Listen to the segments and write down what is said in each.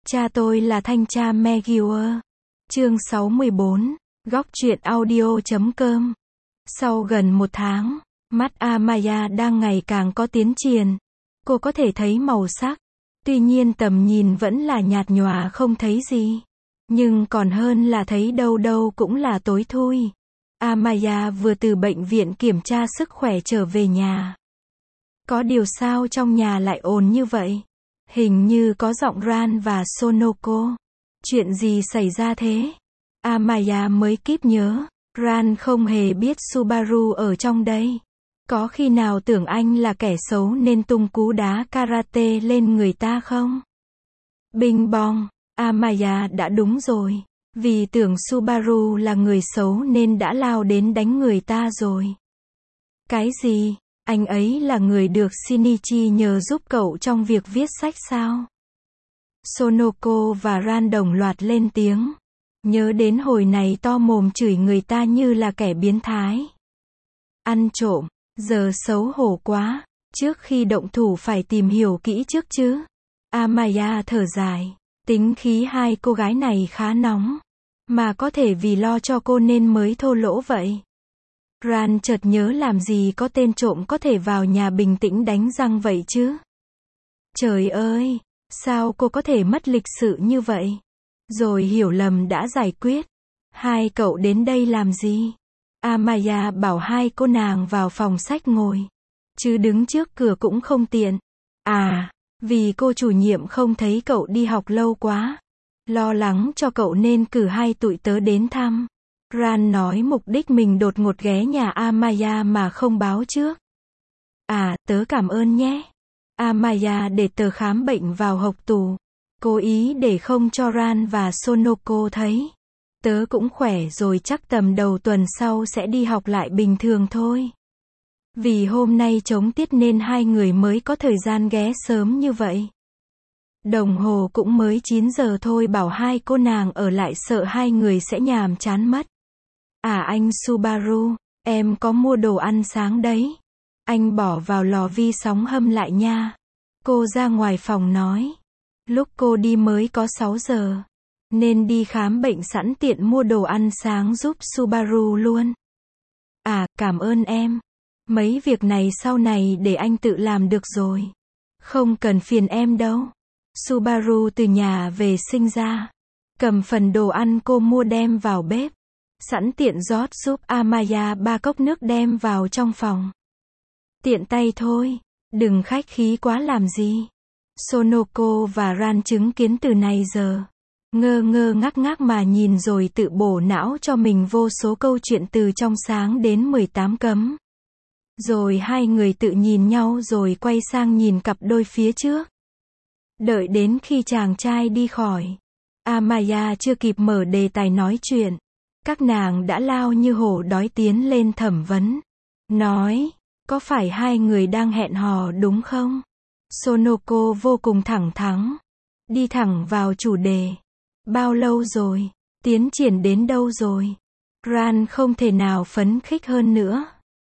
Cha tôi là thanh tra McGuire. Chương 64, góc truyện audio.com. Sau gần 1 tháng, mắt Amaya đang ngày càng có tiến triển. Cô có thể thấy màu sắc. Tuy nhiên tầm nhìn vẫn là nhạt nhòa không thấy gì. Nhưng còn hơn là thấy đâu đâu cũng là tối thui. Amaya vừa từ bệnh viện kiểm tra sức khỏe trở về nhà. Có điều sao trong nhà lại ồn như vậy? Hình như có giọng Ran và Sonoko. Chuyện gì xảy ra thế? Amaya mới kịp nhớ. Ran không hề biết Subaru ở trong đây. Có khi nào tưởng anh là kẻ xấu nên tung cú đá karate lên người ta không? Bing bong, Amaya đã đúng rồi. Vì tưởng Subaru là người xấu nên đã lao đến đánh người ta rồi. Cái gì? Anh ấy là người được Shinichi nhờ giúp cậu trong việc viết sách sao? Sonoko và Ran đồng loạt lên tiếng. Nhớ đến hồi này to mồm chửi người ta như là kẻ biến thái. Ăn trộm, giờ xấu hổ quá. Trước khi động thủ phải tìm hiểu kỹ trước chứ. Amaya thở dài. Tính khí hai cô gái này khá nóng. Mà có thể vì lo cho cô nên mới thô lỗ vậy. Ran chợt nhớ làm gì có tên trộm có thể vào nhà bình tĩnh đánh răng vậy chứ. Trời ơi, sao cô có thể mất lịch sự như vậy? Rồi hiểu lầm đã giải quyết. Hai cậu đến đây làm gì? Amaya bảo hai cô nàng vào phòng sách ngồi. Chứ đứng trước cửa cũng không tiện. À, vì cô chủ nhiệm không thấy cậu đi học lâu quá. Lo lắng cho cậu nên cử hai tụi tớ đến thăm. Ran nói mục đích mình đột ngột ghé nhà Amaya mà không báo trước. À, tớ cảm ơn nhé. Amaya để tờ khám bệnh vào hộc tủ. Cố ý để không cho Ran và Sonoko thấy. Tớ cũng khỏe rồi, chắc tầm đầu tuần sau sẽ đi học lại bình thường thôi. Vì hôm nay trống tiết nên hai người mới có thời gian ghé sớm như vậy. Đồng hồ cũng mới 9 giờ thôi, bảo hai cô nàng ở lại sợ hai người sẽ nhàm chán mất. À anh Subaru, em có mua đồ ăn sáng đấy. Anh bỏ vào lò vi sóng hâm lại nha. Cô ra ngoài phòng nói. Lúc cô đi mới có 6 giờ. Nên đi khám bệnh sẵn tiện mua đồ ăn sáng giúp Subaru luôn. À, cảm ơn em. Mấy việc này sau này để anh tự làm được rồi. Không cần phiền em đâu. Subaru từ nhà về sinh ra. Cầm phần đồ ăn cô mua đem vào bếp. Sẵn tiện rót giúp Amaya 3 cốc nước đem vào trong phòng. Tiện tay thôi. Đừng khách khí quá làm gì. Sonoko và Ran chứng kiến từ này giờ. Ngơ ngơ ngác ngác mà nhìn rồi tự bổ não cho mình vô số câu chuyện từ trong sáng đến 18 cấm. Rồi hai người tự nhìn nhau rồi quay sang nhìn cặp đôi phía trước. Đợi đến khi chàng trai đi khỏi. Amaya chưa kịp mở đề tài nói chuyện. Các nàng đã lao như hổ đói tiến lên thẩm vấn. Nói, có phải hai người đang hẹn hò đúng không? Sonoko vô cùng thẳng thắn. Đi thẳng vào chủ đề. Bao lâu rồi? Tiến triển đến đâu rồi? Ran không thể nào phấn khích hơn nữa.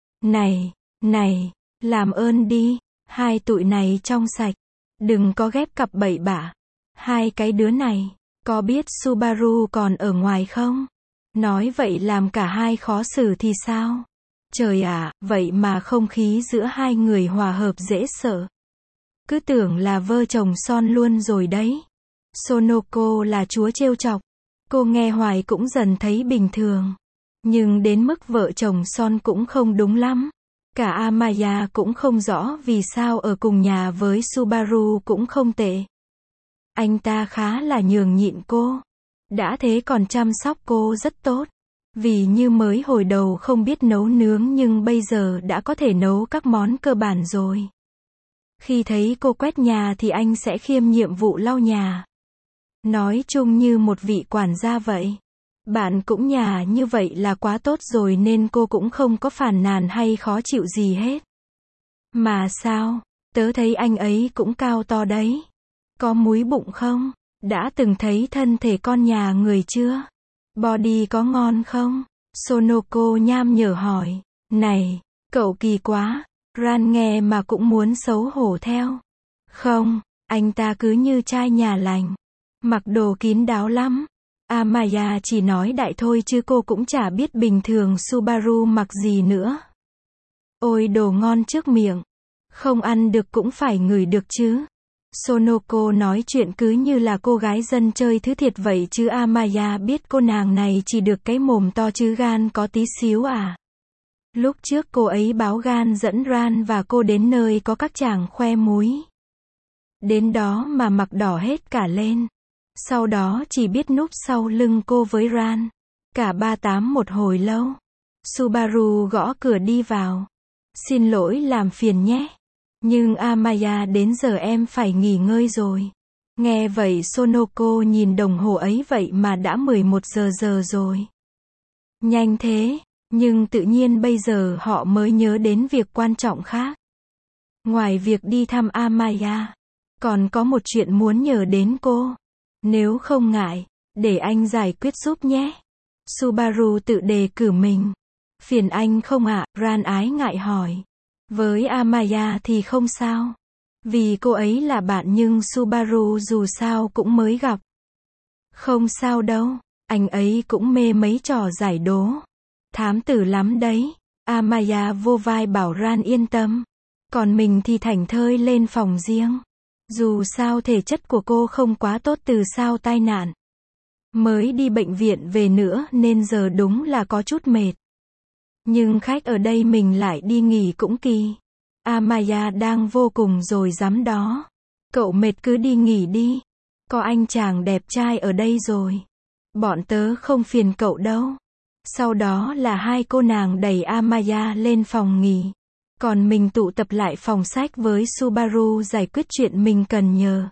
Này, làm ơn đi. Hai tụi này trong sạch. Đừng có ghép cặp bậy bạ. Hai cái đứa này, có biết Subaru còn ở ngoài không? Nói vậy làm cả hai khó xử thì sao? Trời ạ, vậy mà không khí giữa hai người hòa hợp dễ sợ. Cứ tưởng là vợ chồng son luôn rồi đấy. Sonoko là chúa trêu chọc. Cô nghe hoài cũng dần thấy bình thường. Nhưng đến mức vợ chồng son cũng không đúng lắm. Cả Amaya cũng không rõ vì sao ở cùng nhà với Subaru cũng không tệ. Anh ta khá là nhường nhịn cô. Đã thế còn chăm sóc cô rất tốt. Vì như mới hồi đầu không biết nấu nướng nhưng bây giờ đã có thể nấu các món cơ bản rồi. Khi thấy cô quét nhà thì anh sẽ khiêm nhiệm vụ lau nhà. Nói chung như một vị quản gia vậy. Bạn cũng nhà như vậy là quá tốt rồi nên cô cũng không có phàn nàn hay khó chịu gì hết. Mà sao, tớ thấy anh ấy cũng cao to đấy. Có múi bụng không? Đã từng thấy thân thể con nhà người chưa? Body có ngon không? Sonoko nham nhở hỏi. Này, cậu kỳ quá. Ran nghe mà cũng muốn xấu hổ theo. Không, anh ta cứ như trai nhà lành. Mặc đồ kín đáo lắm. Amaya chỉ nói đại thôi chứ cô cũng chả biết bình thường Subaru mặc gì nữa. Ôi đồ ngon trước miệng. Không ăn được cũng phải ngửi được chứ. Sonoko nói chuyện cứ như là cô gái dân chơi thứ thiệt vậy chứ Amaya biết cô nàng này chỉ được cái mồm to chứ gan có tí xíu à. Lúc trước cô ấy báo gan dẫn Ran và cô đến nơi có các chàng khoe múi. Đến đó mà mặc đỏ hết cả lên. Sau đó chỉ biết núp sau lưng cô với Ran. Cả ba tám một hồi lâu. Subaru gõ cửa đi vào. Xin lỗi làm phiền nhé. Nhưng Amaya đến giờ em phải nghỉ ngơi rồi. Nghe vậy Sonoko nhìn đồng hồ ấy vậy mà đã 11 giờ rồi. Nhanh thế, nhưng tự nhiên bây giờ họ mới nhớ đến việc quan trọng khác. Ngoài việc đi thăm Amaya, còn có một chuyện muốn nhờ đến cô. Nếu không ngại, để anh giải quyết giúp nhé. Subaru tự đề cử mình. Phiền anh không ạ? Ran ái ngại hỏi. Với Amaya thì không sao. Vì cô ấy là bạn nhưng Subaru dù sao cũng mới gặp. Không sao đâu, anh ấy cũng mê mấy trò giải đố. Thám tử lắm đấy. Amaya vô vai bảo Ran yên tâm. Còn mình thì thảnh thơi lên phòng riêng. Dù sao thể chất của cô không quá tốt từ sau tai nạn. Mới đi bệnh viện về nữa nên giờ đúng là có chút mệt. Nhưng khách ở đây mình lại đi nghỉ cũng kỳ. Amaya đang vô cùng rồi dám đó. Cậu mệt cứ đi nghỉ đi. Có anh chàng đẹp trai ở đây rồi. Bọn tớ không phiền cậu đâu. Sau đó là hai cô nàng đẩy Amaya lên phòng nghỉ. Còn mình tụ tập lại phòng sách với Subaru giải quyết chuyện mình cần nhờ.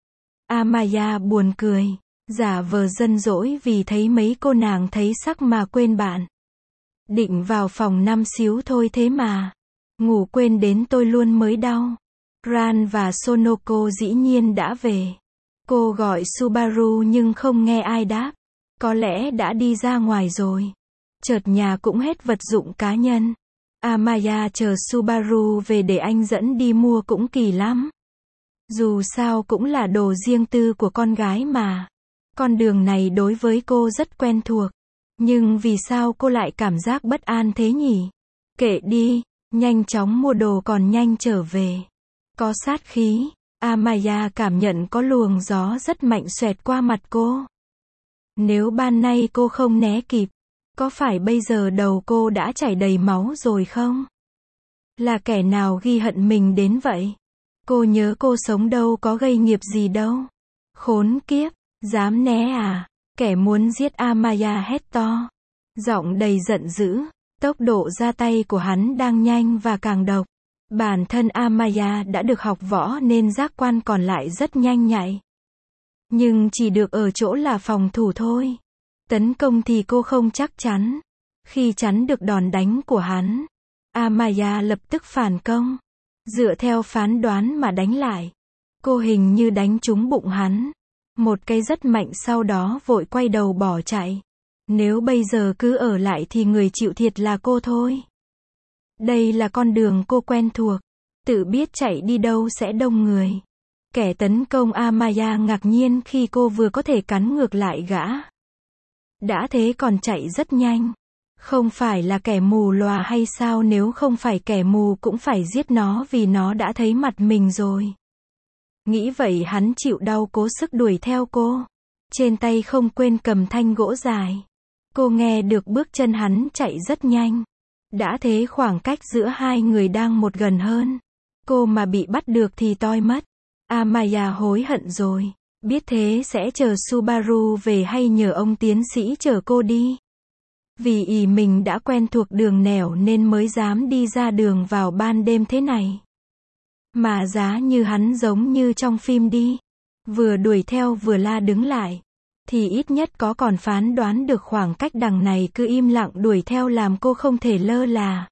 Amaya buồn cười. Giả vờ dân dỗi vì thấy mấy cô nàng thấy sắc mà quên bạn. Định vào phòng 5 xíu thôi thế mà. Ngủ quên đến tôi luôn mới đau. Ran và Sonoko dĩ nhiên đã về. Cô gọi Subaru nhưng không nghe ai đáp. Có lẽ đã đi ra ngoài rồi. Chợt nhà cũng hết vật dụng cá nhân. Amaya chờ Subaru về để anh dẫn đi mua cũng kỳ lắm. Dù sao cũng là đồ riêng tư của con gái mà. Con đường này đối với cô rất quen thuộc. Nhưng vì sao cô lại cảm giác bất an thế nhỉ? Kệ đi, nhanh chóng mua đồ còn nhanh trở về. Có sát khí. Amaya cảm nhận có luồng gió rất mạnh xoẹt qua mặt cô. Nếu ban nay cô không né kịp, có phải bây giờ đầu cô đã chảy đầy máu rồi không? Là kẻ nào ghi hận mình đến vậy? Cô nhớ cô sống đâu có gây nghiệp gì đâu. Khốn kiếp, dám né à? Kẻ muốn giết Amaya hét to. Giọng đầy giận dữ. Tốc độ ra tay của hắn đang nhanh và càng độc. Bản thân Amaya đã được học võ nên giác quan còn lại rất nhanh nhạy. Nhưng chỉ được ở chỗ là phòng thủ thôi. Tấn công thì cô không chắc chắn. Khi chắn được đòn đánh của hắn, Amaya lập tức phản công. Dựa theo phán đoán mà đánh lại. Cô hình như đánh trúng bụng hắn. Một cái rất mạnh sau đó vội quay đầu bỏ chạy. Nếu bây giờ cứ ở lại thì người chịu thiệt là cô thôi. Đây là con đường cô quen thuộc. Tự biết chạy đi đâu sẽ đông người. Kẻ tấn công Amaya ngạc nhiên khi cô vừa có thể cắn ngược lại gã. Đã thế còn chạy rất nhanh. Không phải là kẻ mù lòa hay sao? Nếu không phải kẻ mù cũng phải giết nó vì nó đã thấy mặt mình rồi. Nghĩ vậy hắn chịu đau cố sức đuổi theo cô. Trên tay không quên cầm thanh gỗ dài. Cô nghe được bước chân hắn chạy rất nhanh. Đã thế khoảng cách giữa hai người đang một gần hơn. Cô mà bị bắt được thì toi mất. Amaya hối hận rồi. Biết thế sẽ chờ Subaru về hay nhờ ông tiến sĩ chở cô đi. Vì ý mình đã quen thuộc đường nẻo nên mới dám đi ra đường vào ban đêm thế này. Mà giá như hắn giống như trong phim đi. Vừa đuổi theo vừa la đứng lại. Thì ít nhất có còn phán đoán được khoảng cách đằng này cứ im lặng đuổi theo làm cô không thể lơ là.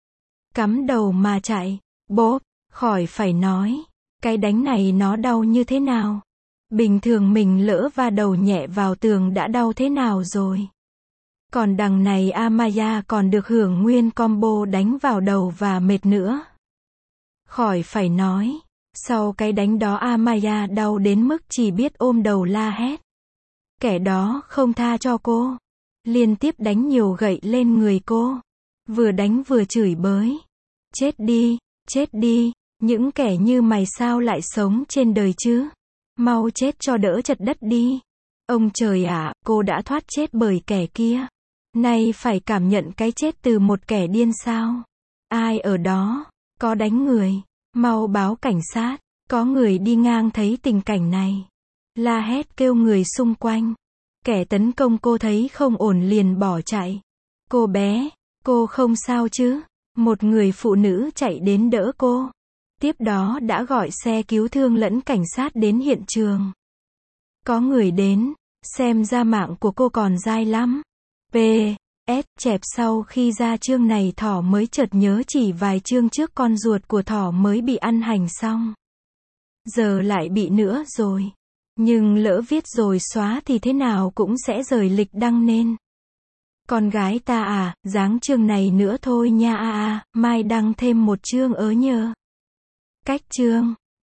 Cắm đầu mà chạy. Bốp, khỏi phải nói. Cái đánh này nó đau như thế nào? Bình thường mình lỡ va đầu nhẹ vào tường đã đau thế nào rồi? Còn đằng này Amaya còn được hưởng nguyên combo đánh vào đầu và mệt nữa. Khỏi phải nói. Sau cái đánh đó Amaya đau đến mức chỉ biết ôm đầu la hét. Kẻ đó không tha cho cô. Liên tiếp đánh nhiều gậy lên người cô. Vừa đánh vừa chửi bới. Chết đi, những kẻ như mày sao lại sống trên đời chứ? Mau chết cho đỡ chật đất đi. Ông trời ạ, cô đã thoát chết bởi kẻ kia. Nay phải cảm nhận cái chết từ một kẻ điên sao? Ai ở đó? Có đánh người. Mau báo cảnh sát. Có người đi ngang thấy tình cảnh này. La hét kêu người xung quanh. Kẻ tấn công cô thấy không ổn liền bỏ chạy. Cô bé, cô không sao chứ? Một người phụ nữ chạy đến đỡ cô. Tiếp đó đã gọi xe cứu thương lẫn cảnh sát đến hiện trường. Có người đến, xem ra mạng của cô còn dai lắm. P.S. Chẹp sau khi ra chương này thỏ mới chợt nhớ chỉ vài chương trước con ruột của thỏ mới bị ăn hành xong. Giờ lại bị nữa rồi. Nhưng lỡ viết rồi xóa thì thế nào cũng sẽ rời lịch đăng nên. Con gái ta à, dáng chương này nữa thôi nha mai đăng thêm một chương nhờ. Cách chương